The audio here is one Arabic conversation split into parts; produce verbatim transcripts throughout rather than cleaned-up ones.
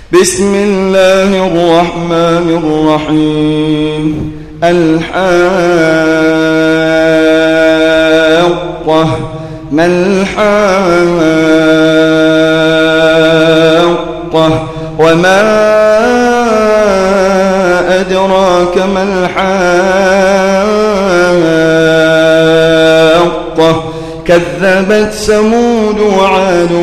بسم الله الرحمن الرحيم. الحاقة ما الحاقة وما أدراك ما الحاقة كذبت ثمود وعاد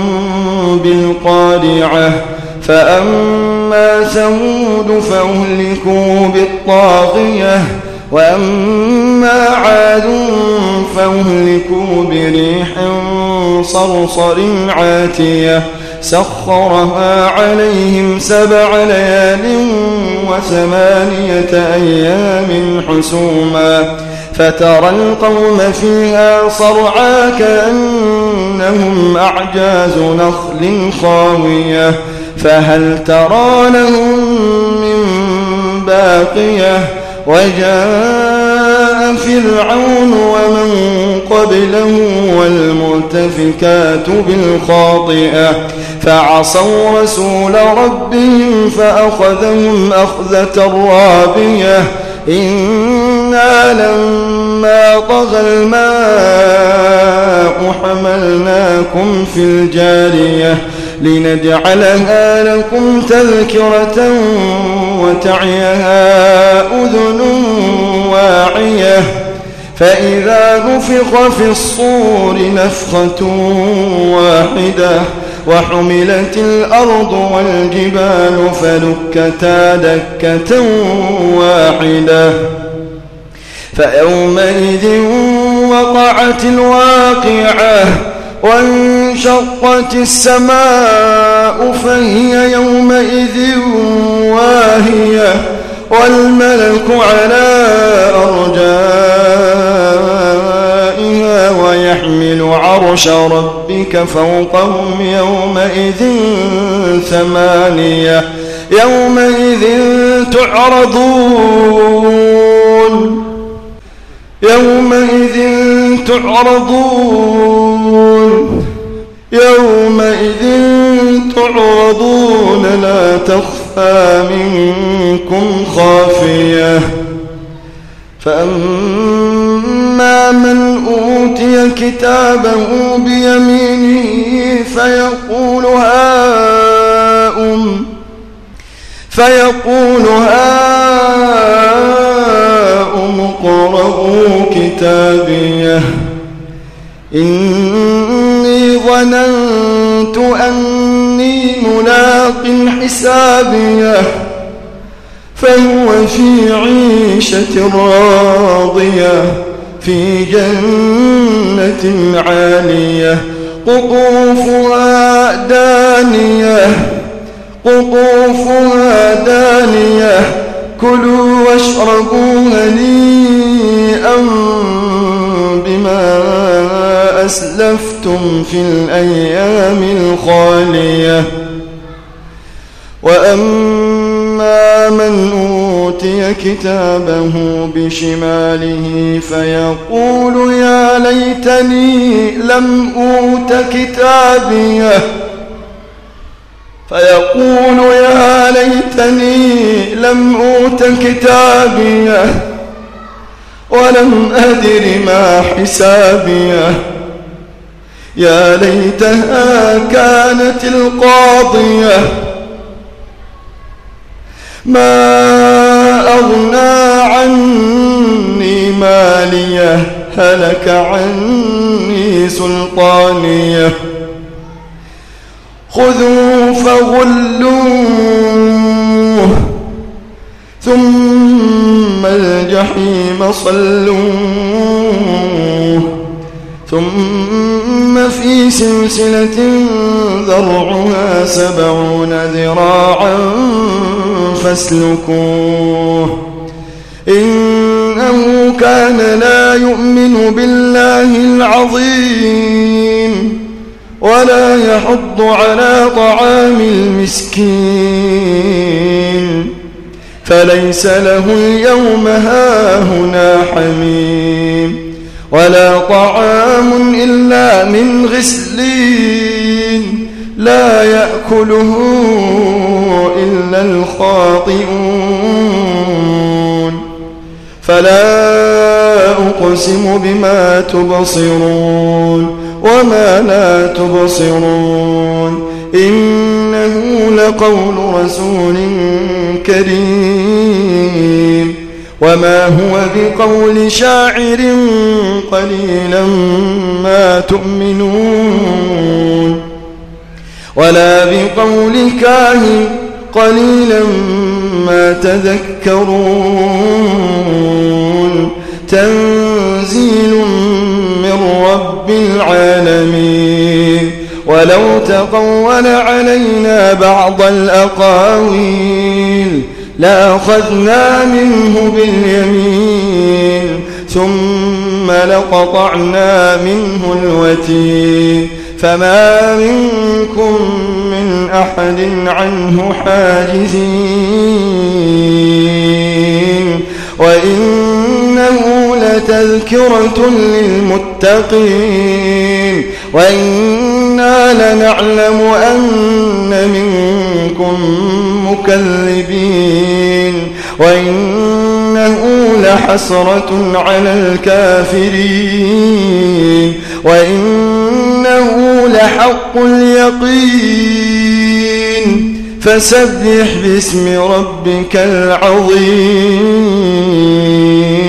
بالقارعة فأما ثمود فأهلكوا بالطاغية وأما عاد فأهلكوا بريح صرصر عاتية سخرها عليهم سبع ليال وثمانية أيام حسوما فترى القوم فيها صرعى كأنهم أعجاز نخل خاوية فهل ترى لهم من باقية وجاء فرعون ومن قبله والمؤتفكات بالخاطئة فعصوا رسول ربهم فأخذهم أخذة رابية إنا لما طغى الماء حملناكم في الجارية لنجعلها لكم تذكرة وتعيها أذن واعية فإذا نفخ في الصور نفخة واحدة وحملت الأرض والجبال فدكتا دكة واحدة فيومئذ وقعت الواقعة وانشقت السماء فهي يومئذ واهية والملك على أرجائها ويحمل عرش ربك فوقهم يومئذ ثمانية يومئذ تعرضون يومئذ تعرضون يومئذ تعرضون لا تخفى منكم خافية فأما من أوتي كتابه بيمينه فيقول هاؤم فيقول هاؤم اقرءوا كتابيه إني ظننت أني ملاق حسابيه فهو في عيشة راضية في جنة عالية قطوفها دانية قطوفها دانية كلوا واشربوا هنيئا بما أسلفتم في الأيام الخالية وأما من أوتي كتابه بشماله فيقول يا ليتني لم أوت كتابيه فيقول يا ليتني لم أوت كتابيه ولم أدر ما حسابيه يا ليتها كانت القاضية ما أغنى عني ماليه هلك عني سلطانيه خذوا فغلوه ثم الجحيم صلوه ثم في سلسلة ذرعها سبعون ذراعا فاسلكوه إنه كان لا يؤمن بالله العظيم ولا يحض على طعام المسكين فليس له اليوم هاهنا حميم ولا طعام إلا من غسلين لا يأكله إلا الخاطئون فلا أقسم بما تبصرون وما لا تبصرون إنه لقول رسول كريم وما هو بقول شاعر قليلا ما تؤمنون ولا بقول كاهن قليلا ما تذكرون تنزيل من رب العالمين ولو تقول علينا بعض الأقاويل لأخذنا منه باليمين ثم لقطعنا منه الوتين فما منكم من أحد عنه حاجزين وإنه لتذكرة للمتقين وإنا لنعلم أن منكم مكذبين وإنه لحسرة على الكافرين وإنه لحق اليقين فسبح باسم ربك العظيم